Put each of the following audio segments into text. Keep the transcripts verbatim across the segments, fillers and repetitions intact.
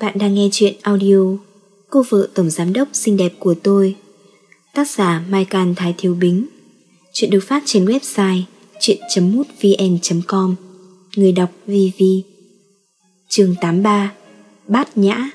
Bạn đang nghe chuyện audio Cô vợ tổng giám đốc xinh đẹp của tôi, tác giả Mai Can Thái Thiếu Bính. Chuyện được phát trên website chuyện chấm mútvn chấm com. Người đọc Vi Vi. Chương tám mươi ba. Bát nhã.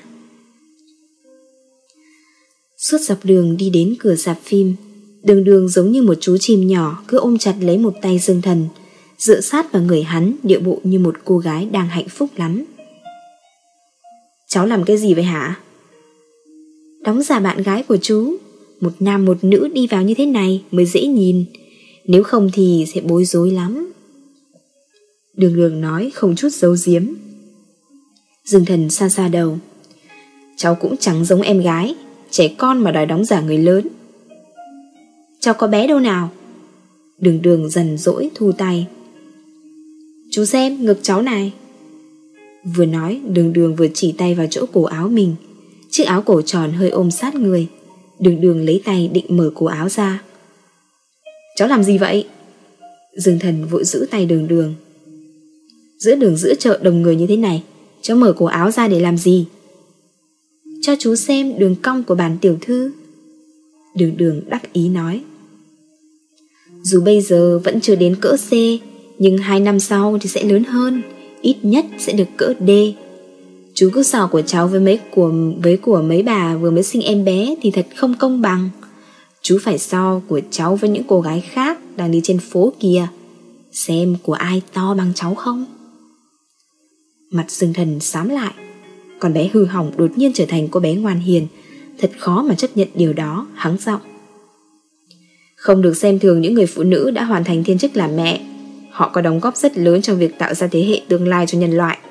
Suốt dọc đường đi đến cửa rạp phim, Đường Đường giống như một chú chim nhỏ cứ ôm chặt lấy một tay Dương Thần, dựa sát vào người hắn, điệu bộ như một cô gái đang hạnh phúc lắm. Cháu làm cái gì vậy hả? Đóng giả bạn gái của chú. Một nam một nữ đi vào như thế này mới dễ nhìn, nếu không thì sẽ bối rối lắm. Đường Đường nói không chút giấu giếm. Dương Thần xa xa đầu. Cháu cũng chẳng giống em gái, trẻ con mà đòi đóng giả người lớn. Cháu có bé đâu nào? Đường Đường dần dỗi thu tay. Chú xem ngực cháu này. Vừa nói, Đường Đường vừa chỉ tay vào chỗ cổ áo mình. Chiếc áo cổ tròn hơi ôm sát người. Đường Đường lấy tay định mở cổ áo ra. Cháu làm gì vậy? Dương Thần vội giữ tay Đường Đường. Giữa đường giữa chợ đông người như thế này, cháu mở cổ áo ra để làm gì? Cho chú xem đường cong của bản tiểu thư. Đường Đường đắc ý nói. Dù bây giờ vẫn chưa đến cỡ C, nhưng hai năm sau thì sẽ lớn hơn, ít nhất sẽ được cỡ D. Chú cứ so của cháu với mấy của với của mấy bà vừa mới sinh em bé thì thật không công bằng. Chú phải so của cháu với những cô gái khác đang đi trên phố kìa, xem của ai to bằng cháu không. Mặt Dương Thần xám lại. Con bé hư hỏng đột nhiên trở thành cô bé ngoan hiền, thật khó mà chấp nhận điều đó. Hắng giọng. Không được xem thường những người phụ nữ đã hoàn thành thiên chức làm mẹ. Họ có đóng góp rất lớn trong việc tạo ra thế hệ tương lai cho nhân loại.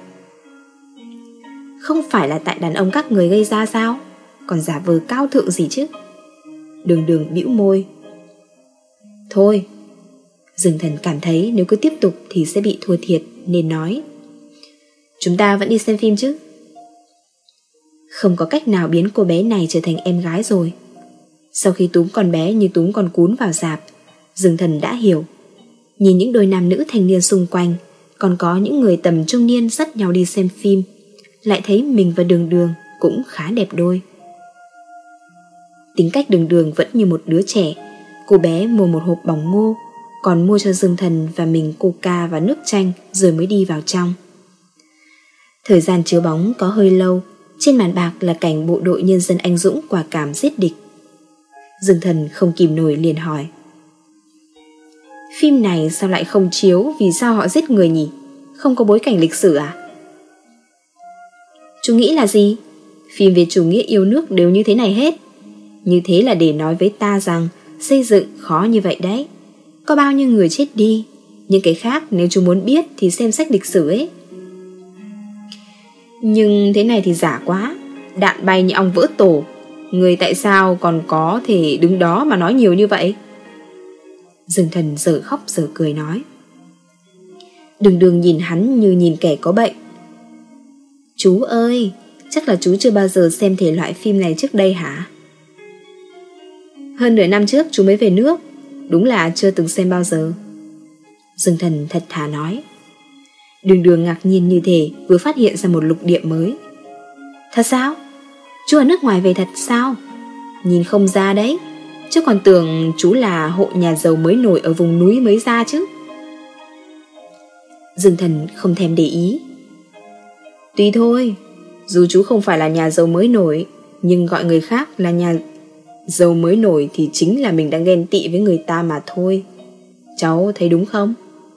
Không phải là tại đàn ông các người gây ra sao? Còn giả vờ cao thượng gì chứ? Đường Đường bĩu môi. Thôi. Dương Thần cảm thấy nếu cứ tiếp tục thì sẽ bị thua thiệt, nên nói. Chúng ta vẫn đi xem phim chứ? Không có cách nào biến cô bé này trở thành em gái rồi. Sau khi túm con bé như túm con cún vào rạp, Dương Thần đã hiểu. Nhìn những đôi nam nữ thanh niên xung quanh, còn có những người tầm trung niên dắt nhau đi xem phim, lại thấy mình và Đường Đường cũng khá đẹp đôi. Tính cách Đường Đường vẫn như một đứa trẻ. Cô bé mua một hộp bỏng ngô, còn mua cho Dương Thần và mình coca và nước chanh rồi mới đi vào trong. Thời gian chiếu bóng có hơi lâu. Trên màn bạc là cảnh bộ đội nhân dân anh dũng quả cảm giết địch. Dương Thần không kìm nổi liền hỏi. Phim này sao lại không chiếu? Vì sao họ giết người nhỉ? Không có bối cảnh lịch sử à? Chú nghĩ là gì? Phim về chủ nghĩa yêu nước đều như thế này hết. Như thế là để nói với ta rằng xây dựng khó như vậy đấy. Có bao nhiêu người chết đi. Những cái khác nếu chú muốn biết thì xem sách lịch sử ấy. Nhưng thế này thì giả quá. Đạn bay như ong vỡ tổ. Người tại sao còn có thể đứng đó mà nói nhiều như vậy? Dương Thần giờ khóc giờ cười nói. Đường Đường nhìn hắn như nhìn kẻ có bệnh. Chú ơi, chắc là chú chưa bao giờ xem thể loại phim này trước đây hả? Hơn nửa năm trước chú mới về nước. Đúng là chưa từng xem bao giờ. Dương Thần thật thà nói. Đường Đường ngạc nhiên như thể vừa phát hiện ra một lục địa mới. Thật sao? Chú ở nước ngoài về thật sao? Nhìn không ra đấy. Chứ còn tưởng chú là hộ nhà giàu mới nổi ở vùng núi mới ra chứ. Dương Thần không thèm để ý. Tuy thôi, dù chú không phải là nhà giàu mới nổi, nhưng gọi người khác là nhà giàu mới nổi thì chính là mình đang ghen tị với người ta mà thôi. Cháu thấy đúng không?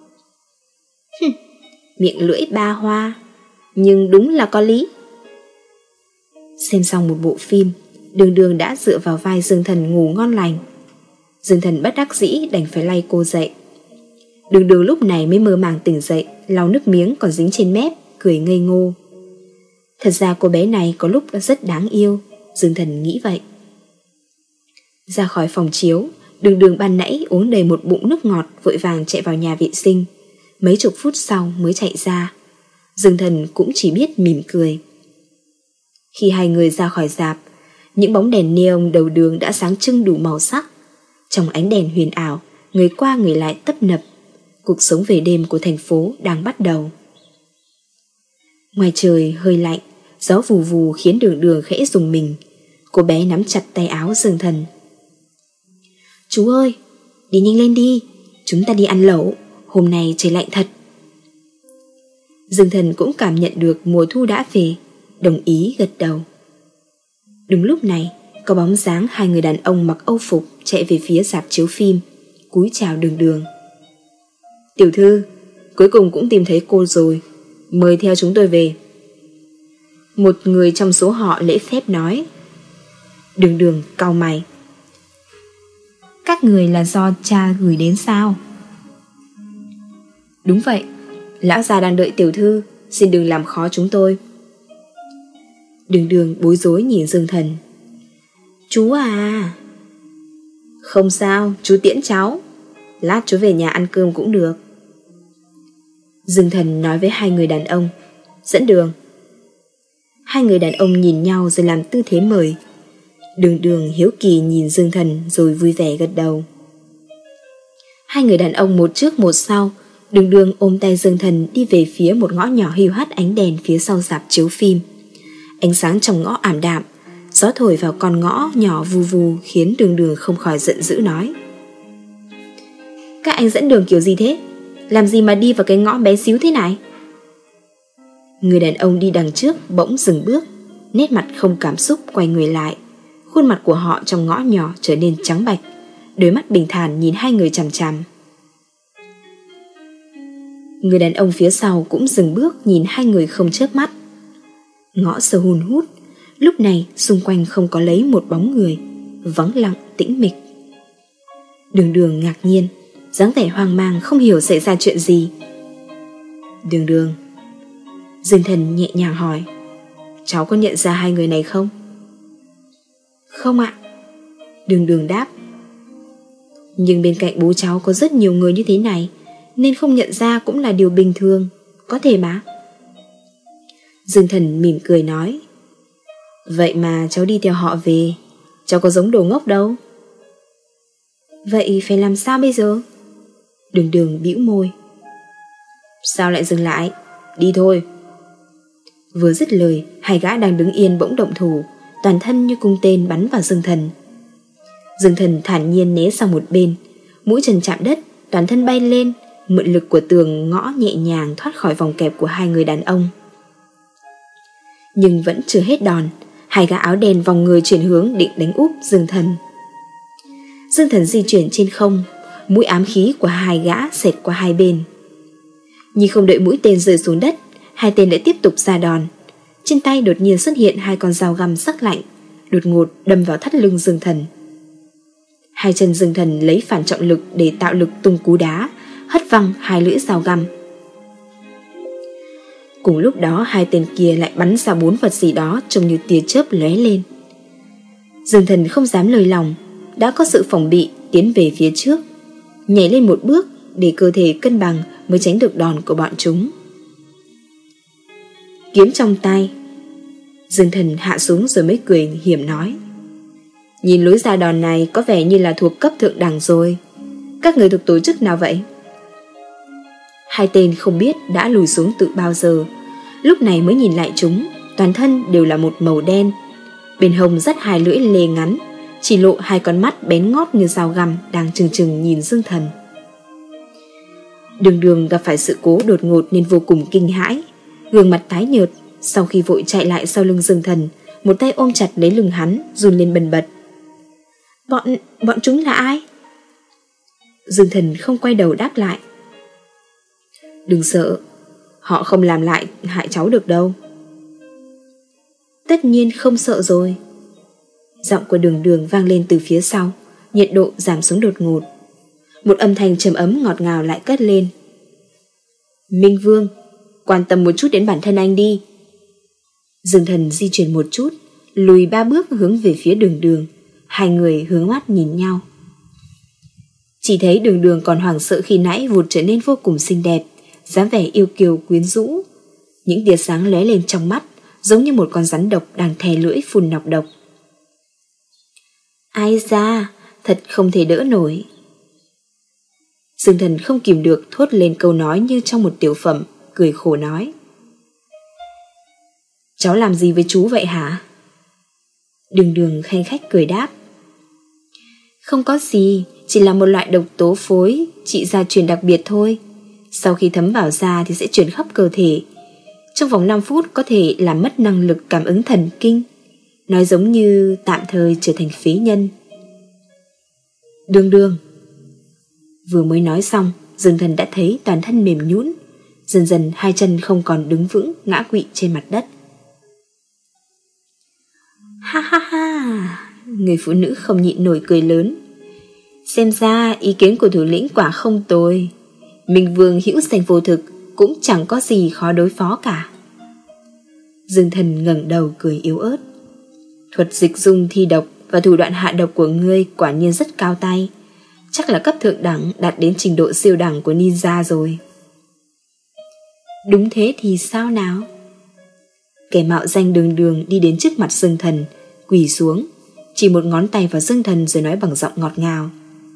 Miệng lưỡi ba hoa, nhưng đúng là có lý. Xem xong một bộ phim, Đường Đường đã dựa vào vai Dương Thần ngủ ngon lành. Dương Thần bất đắc dĩ đành phải lay cô dậy. Đường Đường lúc này mới mơ màng tỉnh dậy, lau nước miếng còn dính trên mép, cười ngây ngô. Thật ra cô bé này có lúc đã rất đáng yêu, Dương Thần nghĩ vậy. Ra khỏi phòng chiếu, Đường Đường ban nãy uống đầy một bụng nước ngọt, vội vàng chạy vào nhà vệ sinh. Mấy chục phút sau mới chạy ra. Dương Thần cũng chỉ biết mỉm cười. Khi hai người ra khỏi rạp, những bóng đèn neon đầu đường đã sáng trưng đủ màu sắc. Trong ánh đèn huyền ảo, người qua người lại tấp nập. Cuộc sống về đêm của thành phố đang bắt đầu. Ngoài trời hơi lạnh, Gió vù vù khiến Đường Đường khẽ rùng mình. Cô bé nắm chặt tay áo Dương Thần. Chú ơi, đi nhanh lên đi, chúng ta đi ăn lẩu, hôm nay trời lạnh thật. Dương Thần cũng cảm nhận được mùa thu đã về, đồng ý gật đầu. Đúng lúc này, có bóng dáng hai người đàn ông mặc âu phục chạy về phía rạp chiếu phim, cúi chào Đường Đường. Tiểu thư, cuối cùng cũng tìm thấy cô rồi, mời theo chúng tôi về. Một người trong số họ lễ phép nói. Đường Đường cau mày. Các người là do cha gửi đến sao? Đúng vậy, lão già đang đợi tiểu thư, xin đừng làm khó chúng tôi. Đường Đường bối rối nhìn Dương Thần. Chú à? Không sao, chú tiễn cháu, lát chú về nhà ăn cơm cũng được. Dương Thần nói với hai người đàn ông. Dẫn đường. Hai người đàn ông nhìn nhau rồi làm tư thế mời. Đường Đường hiếu kỳ nhìn Dương Thần rồi vui vẻ gật đầu. Hai người đàn ông một trước một sau. Đường Đường ôm tay Dương Thần đi về phía một ngõ nhỏ hiu hắt ánh đèn phía sau rạp chiếu phim. Ánh sáng trong ngõ ảm đạm, gió thổi vào con ngõ nhỏ vù vù khiến Đường Đường không khỏi giận dữ nói. Các anh dẫn đường kiểu gì thế? Làm gì mà đi vào cái ngõ bé xíu thế này? Người đàn ông đi đằng trước bỗng dừng bước, nét mặt không cảm xúc quay người lại. Khuôn mặt của họ trong ngõ nhỏ trở nên trắng bạch, đôi mắt bình thản nhìn hai người chằm chằm. Người đàn ông phía sau cũng dừng bước nhìn hai người không chớp mắt. Ngõ sâu hun hút, lúc này xung quanh không có lấy một bóng người, vắng lặng tĩnh mịch. Đường Đường ngạc nhiên, dáng vẻ hoang mang không hiểu xảy ra chuyện gì. Đường Đường. Dương Thần nhẹ nhàng hỏi. Cháu có nhận ra hai người này không? Không ạ. Đường Đường đáp. Nhưng bên cạnh bố cháu có rất nhiều người như thế này, nên không nhận ra cũng là điều bình thường, có thể mà. Dương Thần mỉm cười nói. Vậy mà cháu đi theo họ về, cháu có giống đồ ngốc đâu. Vậy phải làm sao bây giờ? Đường Đường bĩu môi. Sao lại dừng lại? Đi thôi. Vừa dứt lời, hai gã đang đứng yên bỗng động thủ, toàn thân như cung tên bắn vào Dương Thần. Dương Thần thản nhiên né sang một bên, mũi chân chạm đất, toàn thân bay lên, mượn lực của tường ngõ nhẹ nhàng thoát khỏi vòng kẹp của hai người đàn ông. Nhưng vẫn chưa hết đòn, hai gã áo đen vòng người chuyển hướng định đánh úp Dương Thần. Dương Thần di chuyển trên không, mũi ám khí của hai gã xẹt qua hai bên. Nhưng không đợi mũi tên rơi xuống đất, hai tên lại tiếp tục ra đòn. Trên tay đột nhiên xuất hiện hai con dao găm sắc lạnh, đột ngột đâm vào thắt lưng Dương Thần. Hai chân Dương Thần lấy phản trọng lực để tạo lực tung cú đá, hất văng hai lưỡi dao găm. Cùng lúc đó hai tên kia lại bắn ra bốn vật gì đó trông như tia chớp lóe lên. Dương Thần không dám lơi lòng, đã có sự phòng bị tiến về phía trước, nhảy lên một bước để cơ thể cân bằng mới tránh được đòn của bọn chúng. Kiếm trong tay. Dương Thần hạ xuống rồi mới cười hiểm nói. Nhìn lối ra đòn này có vẻ như là thuộc cấp thượng đẳng rồi. Các người thuộc tổ chức nào vậy? Hai tên không biết đã lùi xuống từ bao giờ, lúc này mới nhìn lại chúng, toàn thân đều là một màu đen. Bên hông dắt hai lưỡi lê ngắn, chỉ lộ hai con mắt bén ngót như dao găm đang trừng trừng nhìn Dương Thần. Đường Đường gặp phải sự cố đột ngột nên vô cùng kinh hãi, gương mặt tái nhợt, sau khi vội chạy lại sau lưng Dương Thần, một tay ôm chặt lấy lưng hắn, run lên bần bật. Bọn, bọn chúng là ai? Dương Thần không quay đầu đáp lại. Đừng sợ, họ không làm lại hại cháu được đâu. Tất nhiên không sợ rồi. Giọng của Đường Đường vang lên từ phía sau, nhiệt độ giảm xuống đột ngột. Một âm thanh trầm ấm ngọt ngào lại cất lên. Minh Vương, quan tâm một chút đến bản thân anh đi. Dương Thần di chuyển một chút, lùi ba bước hướng về phía Đường Đường. Hai người hướng mắt nhìn nhau. Chỉ thấy Đường Đường còn hoảng sợ khi nãy vụt trở nên vô cùng xinh đẹp, dáng vẻ yêu kiều quyến rũ. Những tia sáng lóe lên trong mắt, giống như một con rắn độc đang thè lưỡi phun nọc độc. Ai da, thật không thể đỡ nổi. Dương Thần không kìm được thốt lên câu nói như trong một tiểu phẩm, cười khổ nói. Cháu làm gì với chú vậy hả? Đường Đường khanh khách cười đáp. Không có gì, chỉ là một loại độc tố phối, trị gia truyền đặc biệt thôi. Sau khi thấm vào da thì sẽ truyền khắp cơ thể. Trong vòng năm phút có thể làm mất năng lực cảm ứng thần kinh, nói giống như tạm thời trở thành phế nhân. Đường Đường. Vừa mới nói xong, Dương Thần đã thấy toàn thân mềm nhũn, dần dần hai chân không còn đứng vững, ngã quỵ trên mặt đất. Ha ha ha, người phụ nữ không nhịn nổi cười lớn. Xem ra ý kiến của thủ lĩnh quả không tồi. Minh Vương hữu danh vô thực, cũng chẳng có gì khó đối phó cả. Dương Thần ngẩng đầu cười yếu ớt. Thuật dịch dung thi độc và thủ đoạn hạ độc của ngươi quả nhiên rất cao tay. Chắc là cấp thượng đẳng, đạt đến trình độ siêu đẳng của ninja rồi. Đúng thế thì sao nào? Kẻ mạo danh Đường Đường đi đến trước mặt Dương Thần, quỳ xuống, chỉ một ngón tay vào Dương Thần rồi nói bằng giọng ngọt ngào.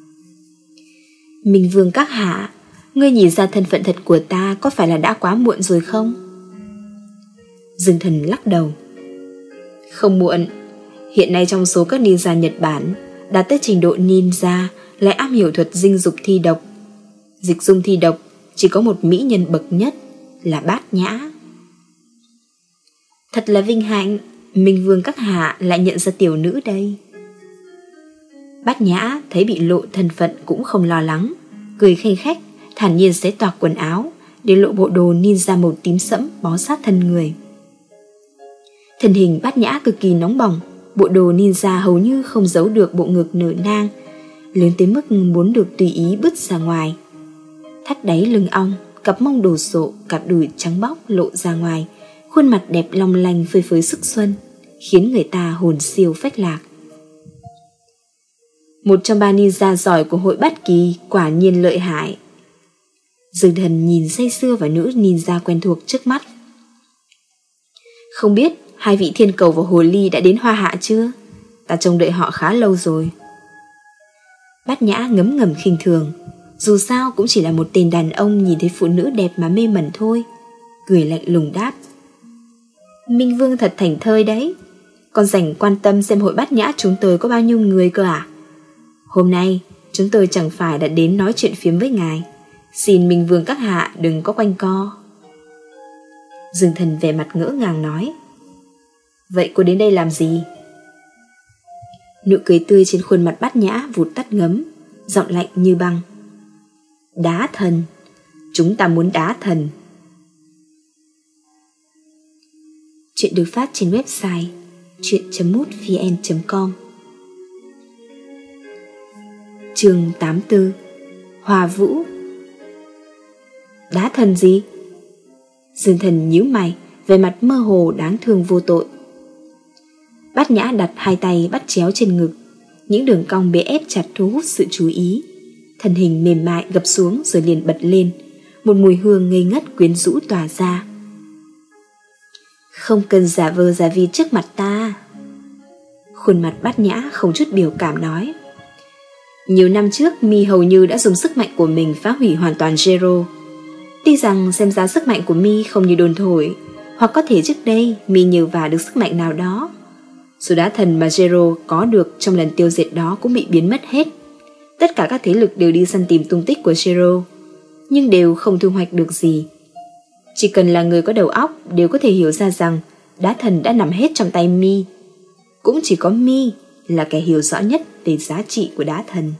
Minh Vương các hạ, ngươi nhìn ra thân phận thật của ta có phải là đã quá muộn rồi không? Dương Thần lắc đầu. Không muộn. Hiện nay trong số các ninja Nhật Bản đạt tới trình độ ninja lại am hiểu thuật dinh dục thi độc. Dịch dung thi độc chỉ có một mỹ nhân bậc nhất là Bát Nhã. Thật là vinh hạnh, Minh Vương các hạ lại nhận ra tiểu nữ đây. Bát Nhã thấy bị lộ thân phận cũng không lo lắng, cười khanh khách, thản nhiên xé toạc quần áo để lộ bộ đồ ninja màu tím sẫm bó sát thân người. Thân hình Bát Nhã cực kỳ nóng bỏng, bộ đồ ninja hầu như không giấu được bộ ngực nở nang, lớn tới mức muốn được tùy ý bứt ra ngoài. Thắt đáy lưng ong, cặp mông đồ sộ, cặp đùi trắng bóc lộ ra ngoài, khuôn mặt đẹp long lanh phơi phới sức xuân, khiến người ta hồn siêu phách lạc. Một trong ba ninja giỏi của hội Bát Kỳ quả nhiên lợi hại. Dương Thần nhìn say sưa vào nữ ninja quen thuộc trước mắt. Không biết hai vị thiên cầu và hồ ly đã đến Hoa Hạ chưa? Ta trông đợi họ khá lâu rồi. Bát Nhã ngấm ngầm khinh thường, dù sao cũng chỉ là một tên đàn ông nhìn thấy phụ nữ đẹp mà mê mẩn thôi, cười lạnh lùng đáp. Minh Vương thật thảnh thơi đấy, còn rảnh quan tâm xem hội Bát Nhã chúng tôi có bao nhiêu người cơ à? Hôm nay chúng tôi chẳng phải đã đến nói chuyện phiếm với ngài, xin Minh Vương các hạ đừng có quanh co. Dương Thần vẻ mặt ngỡ ngàng nói. Vậy cô đến đây làm gì? Nụ cười tươi trên khuôn mặt Bát Nhã vụt tắt ngấm, giọng lạnh như băng. Đá thần, chúng ta muốn đá thần. Chuyện được phát trên website chuyện chấm mútvn chấm com. Chương tám mươi tư. Hòa Vũ. Đá thần gì? Dương Thần nhíu mày, về mặt mơ hồ đáng thương vô tội. Bát Nhã đặt hai tay bắt chéo trên ngực, những đường cong bế ép chặt thu hút sự chú ý. Thân hình mềm mại gập xuống rồi liền bật lên, một mùi hương ngây ngất quyến rũ tỏa ra. Không cần giả vờ giả vịt trước mặt ta. Khuôn mặt Bát Nhã không chút biểu cảm nói. Nhiều năm trước mi hầu như đã dùng sức mạnh của mình phá hủy hoàn toàn Zero. Tuy rằng xem ra sức mạnh của mi không như đồn thổi, hoặc có thể trước đây mi nhờ vả được sức mạnh nào đó. Số đá thần mà Zero có được trong lần tiêu diệt đó cũng bị biến mất hết. Tất cả các thế lực đều đi săn tìm tung tích của Zero, nhưng đều không thu hoạch được gì. Chỉ cần là người có đầu óc đều có thể hiểu ra rằng đá thần đã nằm hết trong tay mi. Cũng chỉ có mi là kẻ hiểu rõ nhất về giá trị của đá thần.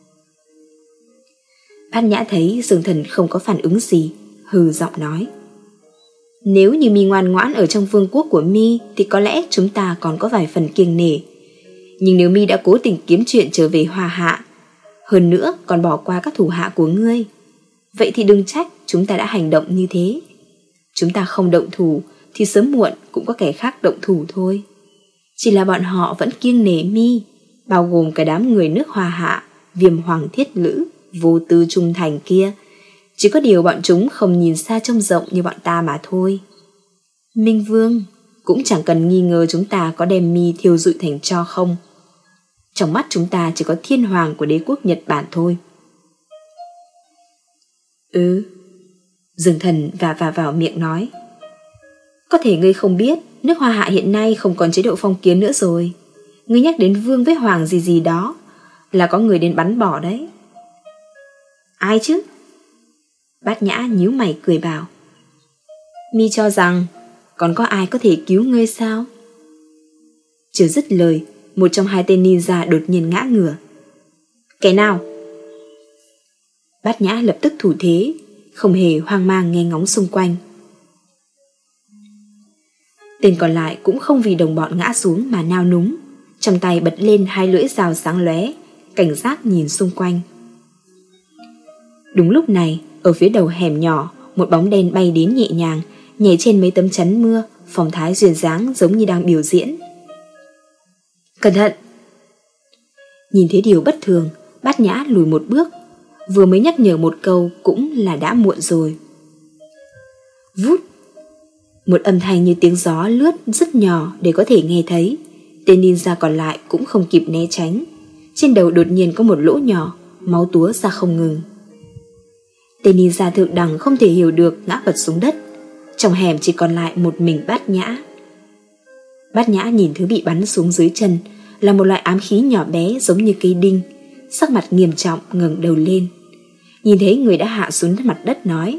Bát Nhã thấy Dương Thần không có phản ứng gì, hừ giọng nói. Nếu như mi ngoan ngoãn ở trong vương quốc của mi thì có lẽ chúng ta còn có vài phần kiêng nể. Nhưng nếu mi đã cố tình kiếm chuyện trở về Hoa Hạ, hơn nữa còn bỏ qua các thủ hạ của ngươi, vậy thì đừng trách chúng ta đã hành động như thế. Chúng ta không động thủ thì sớm muộn cũng có kẻ khác động thủ thôi. Chỉ là bọn họ vẫn kiêng nể mi, bao gồm cả đám người nước Hoa Hạ, Viêm Hoàng Thiết Lữ, vô tư trung thành kia. Chỉ có điều bọn chúng không nhìn xa trông rộng như bọn ta mà thôi. Minh Vương cũng chẳng cần nghi ngờ chúng ta có đem mi thiêu rụi thành tro không. Trong mắt chúng ta chỉ có thiên hoàng của đế quốc Nhật Bản thôi. Ừ. Dương Thần và và vào miệng nói. Có thể ngươi không biết, nước Hoa Hạ hiện nay không còn chế độ phong kiến nữa rồi. Ngươi nhắc đến vương với hoàng gì gì đó là có người đến bắn bỏ đấy. Ai chứ? Bát Nhã nhíu mày cười bảo. Mi cho rằng còn có ai có thể cứu ngươi sao? Chưa dứt lời, một trong hai tên ninja đột nhiên ngã ngửa. Kẻ nào? Bát Nhã lập tức thủ thế, không hề hoang mang nghe ngóng xung quanh. Tên còn lại cũng không vì đồng bọn ngã xuống mà nao núng, trong tay bật lên hai lưỡi dao sáng lóe, cảnh giác nhìn xung quanh. Đúng lúc này, ở phía đầu hẻm nhỏ, một bóng đen bay đến nhẹ nhàng, nhảy trên mấy tấm chắn mưa, phong thái duyên dáng giống như đang biểu diễn. Cẩn thận! Nhìn thấy điều bất thường, Bát Nhã lùi một bước, vừa mới nhắc nhở một câu cũng là đã muộn rồi. Vút! Một âm thanh như tiếng gió lướt rất nhỏ để có thể nghe thấy. Tên ninja còn lại cũng không kịp né tránh. Trên đầu đột nhiên có một lỗ nhỏ, máu túa ra không ngừng. Tên ninja thượng đẳng không thể hiểu được ngã vật xuống đất. Trong hẻm chỉ còn lại một mình Bát Nhã. Bát Nhã nhìn thứ bị bắn xuống dưới chân là một loại ám khí nhỏ bé giống như cây đinh, sắc mặt nghiêm trọng ngẩng đầu lên. Nhìn thấy người đã hạ xuống mặt đất nói: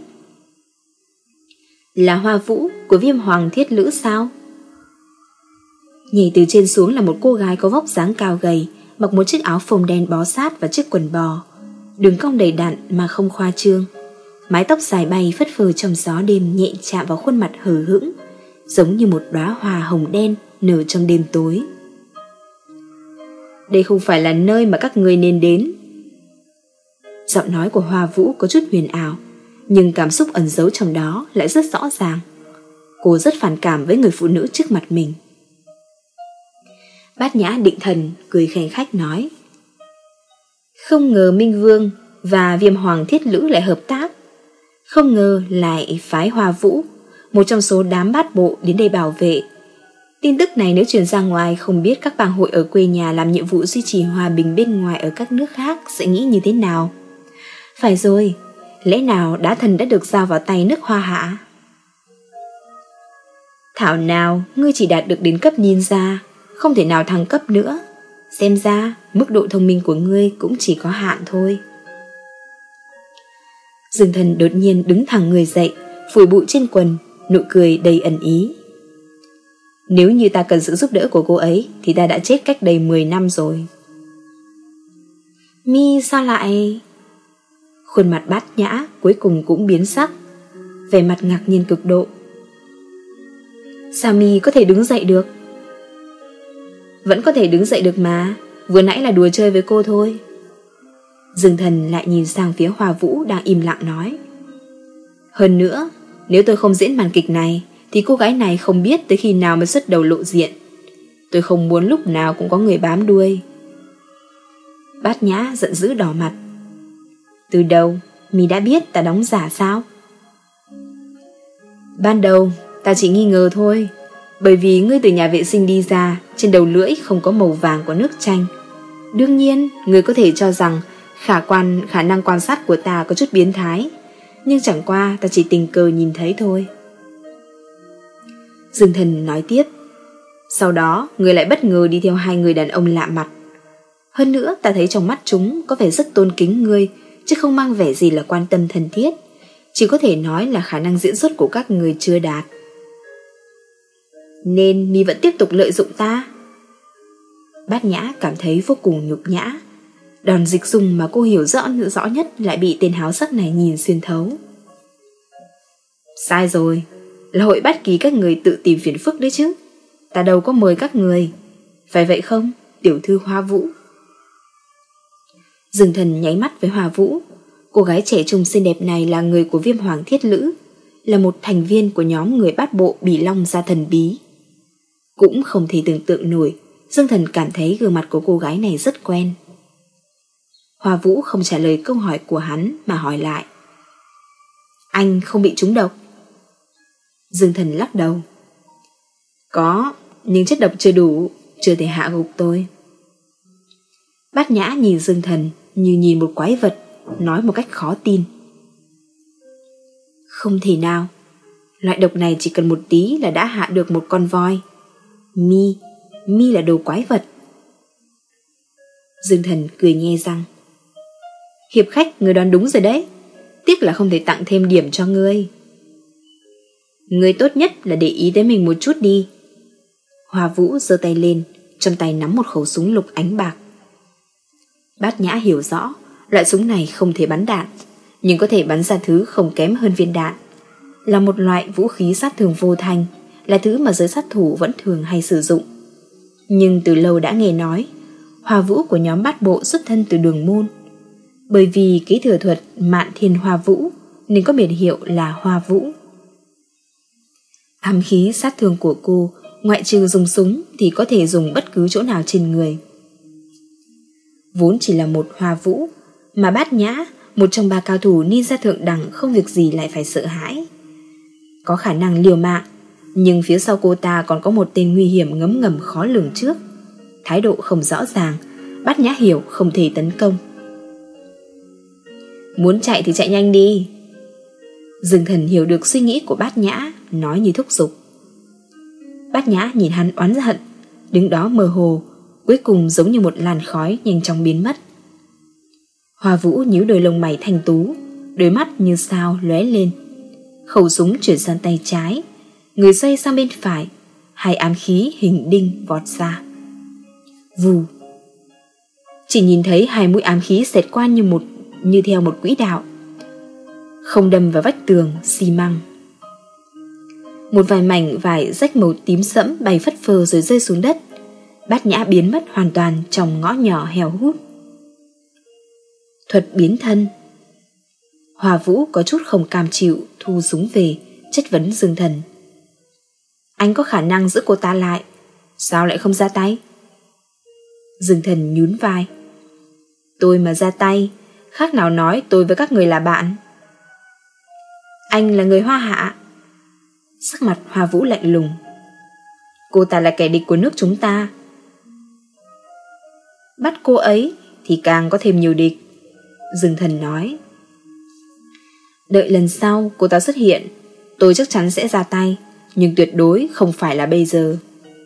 Là Hoa Vũ của Viêm Hoàng Thiết Lữ sao? Nhảy từ trên xuống là một cô gái có vóc dáng cao gầy, mặc một chiếc áo phông đen bó sát và chiếc quần bò, đường cong đầy đặn mà không khoa trương. Mái tóc dài bay phất phơ trong gió đêm nhẹ chạm vào khuôn mặt hờ hững, giống như một đóa hoa hồng đen nở trong đêm tối. Đây không phải là nơi mà các người nên đến. Giọng nói của Hoa Vũ có chút huyền ảo, nhưng cảm xúc ẩn giấu trong đó lại rất rõ ràng. Cô rất phản cảm với người phụ nữ trước mặt mình. Bát Nhã định thần cười khanh khách nói: Không ngờ Minh Vương và Viêm Hoàng Thiết Lữ lại hợp tác. Không ngờ lại phái Hoa Vũ, một trong số đám bát bộ, đến đây bảo vệ. Tin tức này nếu truyền ra ngoài, không biết các bang hội ở quê nhà làm nhiệm vụ duy trì hòa bình bên ngoài ở các nước khác sẽ nghĩ như thế nào. Phải rồi, lẽ nào đá thần đã được giao vào tay nước Hoa Hạ? Thảo nào ngươi chỉ đạt được đến cấp ninja, không thể nào thăng cấp nữa. Xem ra mức độ thông minh của ngươi cũng chỉ có hạn thôi. Dương Thần đột nhiên đứng thẳng người dậy, phủi bụi trên quần, nụ cười đầy ẩn ý. Nếu như ta cần sự giúp đỡ của cô ấy thì ta đã chết cách đây mười năm rồi. Mi sao lại... Khuôn mặt Bát Nhã cuối cùng cũng biến sắc, vẻ mặt ngạc nhiên cực độ. Sao Mi có thể đứng dậy được? Vẫn có thể đứng dậy được mà, vừa nãy là đùa chơi với cô thôi. Dương Thần lại nhìn sang phía Hoa Vũ đang im lặng nói: Hơn nữa, nếu tôi không diễn màn kịch này thì cô gái này không biết tới khi nào mới xuất đầu lộ diện. Tôi không muốn lúc nào cũng có người bám đuôi. Bát Nhã giận dữ đỏ mặt. Từ đầu Mi đã biết ta đóng giả sao? Ban đầu ta chỉ nghi ngờ thôi, bởi vì ngươi từ nhà vệ sinh đi ra, trên đầu lưỡi không có màu vàng của nước chanh. Đương nhiên ngươi có thể cho rằng khả quan khả năng quan sát của ta có chút biến thái, nhưng chẳng qua ta chỉ tình cờ nhìn thấy thôi. Dương Thần nói tiếp: Sau đó ngươi lại bất ngờ đi theo hai người đàn ông lạ mặt. Hơn nữa ta thấy trong mắt chúng có vẻ rất tôn kính ngươi, chứ không mang vẻ gì là quan tâm thân thiết. Chỉ có thể nói là khả năng diễn xuất của các người chưa đạt. Nên Mi vẫn tiếp tục lợi dụng ta. Bát Nhã cảm thấy vô cùng nhục nhã. Đòn dịch dung mà cô hiểu rõ rõ nhất lại bị tên háo sắc này nhìn xuyên thấu. Sai rồi, là hội bắt kỳ các người tự tìm phiền phức đấy chứ. Ta đâu có mời các người. Phải vậy không, tiểu thư Hoa Vũ? Dương Thần nháy mắt với Hoa Vũ. Cô gái trẻ trung xinh đẹp này là người của Viêm Hoàng Thiết Lữ, là một thành viên của nhóm người bát bộ Bỉ Long gia thần bí. Cũng không thể tưởng tượng nổi, Dương Thần cảm thấy gương mặt của cô gái này rất quen. Hoa Vũ không trả lời câu hỏi của hắn mà hỏi lại: Anh không bị trúng độc? Dương Thần lắc đầu: Có, nhưng chất độc chưa đủ, chưa thể hạ gục tôi. Bát Nhã nhìn Dương Thần như nhìn một quái vật, nói một cách khó tin: Không thể nào, Loại độc này chỉ cần một tí là đã hạ được một con voi. Mi, Mi là đồ quái vật. Dương Thần cười nhe răng. Hiệp khách, người đoán đúng rồi đấy. Tiếc là không thể tặng thêm điểm cho ngươi. Ngươi tốt nhất là để ý tới mình một chút đi. Hoa Vũ giơ tay lên, trong tay nắm một khẩu súng lục ánh bạc. Bát Nhã hiểu rõ, loại súng này không thể bắn đạn, nhưng có thể bắn ra thứ không kém hơn viên đạn. Là một loại vũ khí sát thương vô thanh, là thứ mà giới sát thủ vẫn thường hay sử dụng. Nhưng từ lâu đã nghe nói, Hoa Vũ của nhóm Bát Bộ xuất thân từ Đường Môn. Bởi vì kế thừa thuật Mạn Thiên Hoa Vũ nên có biệt hiệu là Hoa Vũ. Ám khí sát thương của cô ngoại trừ dùng súng thì có thể dùng bất cứ chỗ nào trên người. Vốn chỉ là một Hoa Vũ, mà Bát Nhã, một trong ba cao thủ ninja thượng đẳng, không việc gì lại phải sợ hãi. Có khả năng liều mạng, nhưng phía sau cô ta còn có một tên nguy hiểm ngấm ngầm khó lường trước. Thái độ không rõ ràng, Bát Nhã hiểu không thể tấn công. Muốn chạy thì chạy nhanh đi. Dương Thần hiểu được suy nghĩ của Bát Nhã, nói như thúc giục. Bát Nhã nhìn hắn oán hận, đứng đó mơ hồ, cuối cùng giống như một làn khói nhanh chóng biến mất. Hoa Vũ nhíu đôi lông mày thanh tú, đôi mắt như sao lóe lên. Khẩu súng chuyển sang tay trái, người xoay sang bên phải, hai ám khí hình đinh vọt ra. Vù. Chỉ nhìn thấy hai mũi ám khí xẹt qua như một như theo một quỹ đạo, không đâm vào vách tường xi măng. Một vài mảnh vải rách màu tím sẫm bay phất phơ rồi rơi xuống đất. Bát Nhã biến mất hoàn toàn trong ngõ nhỏ heo hút. Thuật biến thân. Hoa Vũ có chút không cam chịu, thu súng về, chất vấn Dương Thần. Anh có khả năng giữ cô ta lại, sao lại không ra tay? Dương Thần nhún vai. Tôi mà ra tay, khác nào nói tôi với các người là bạn. Anh là người Hoa Hạ. Sắc mặt Hoa Vũ lạnh lùng. Cô ta là kẻ địch của nước chúng ta. Bắt cô ấy thì càng có thêm nhiều địch, Dương Thần nói. Đợi lần sau cô ta xuất hiện, tôi chắc chắn sẽ ra tay, nhưng tuyệt đối không phải là bây giờ.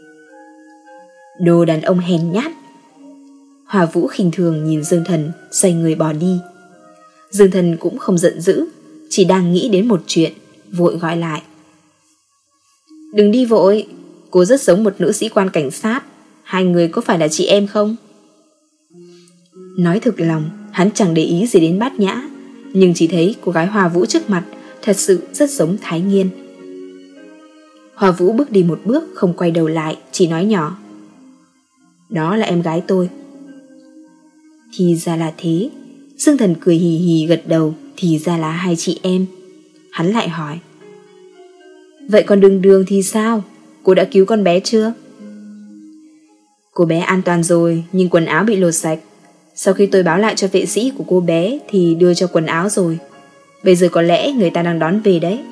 Đồ đàn ông hèn nhát. Hoa Vũ khinh thường nhìn Dương Thần, xoay người bỏ đi. Dương Thần cũng không giận dữ, chỉ đang nghĩ đến một chuyện, vội gọi lại. Đừng đi vội, cô rất giống một nữ sĩ quan cảnh sát, hai người có phải là chị em không? Nói thực lòng, hắn chẳng để ý gì đến Bát Nhã, nhưng chỉ thấy cô gái Hoa Vũ trước mặt thật sự rất giống Thái Nghiên. Hoa Vũ bước đi một bước không quay đầu lại, chỉ nói nhỏ. Đó là em gái tôi. Thì ra là thế. Dương Thần cười hì hì gật đầu. Thì ra là hai chị em. Hắn lại hỏi. Vậy còn Đường Đường thì sao? Cô đã cứu con bé chưa? Cô bé an toàn rồi, nhưng quần áo bị lột sạch. Sau khi tôi báo lại cho vệ sĩ của cô bé thì đưa cho quần áo rồi. Bây giờ có lẽ người ta đang đón về đấy.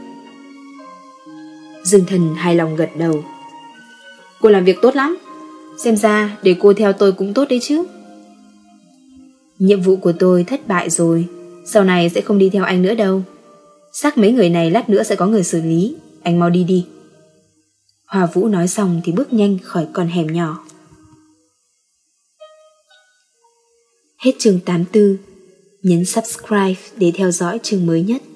Dương Thần hài lòng gật đầu. Cô làm việc tốt lắm. Xem ra để cô theo tôi cũng tốt đấy chứ. Nhiệm vụ của tôi thất bại rồi, sau này sẽ không đi theo anh nữa đâu. Xác mấy người này lát nữa sẽ có người xử lý. Anh mau đi đi. Hoa Vũ nói xong thì bước nhanh khỏi con hẻm nhỏ. Hết chương tám mươi tư. Nhấn subscribe để theo dõi chương mới nhất.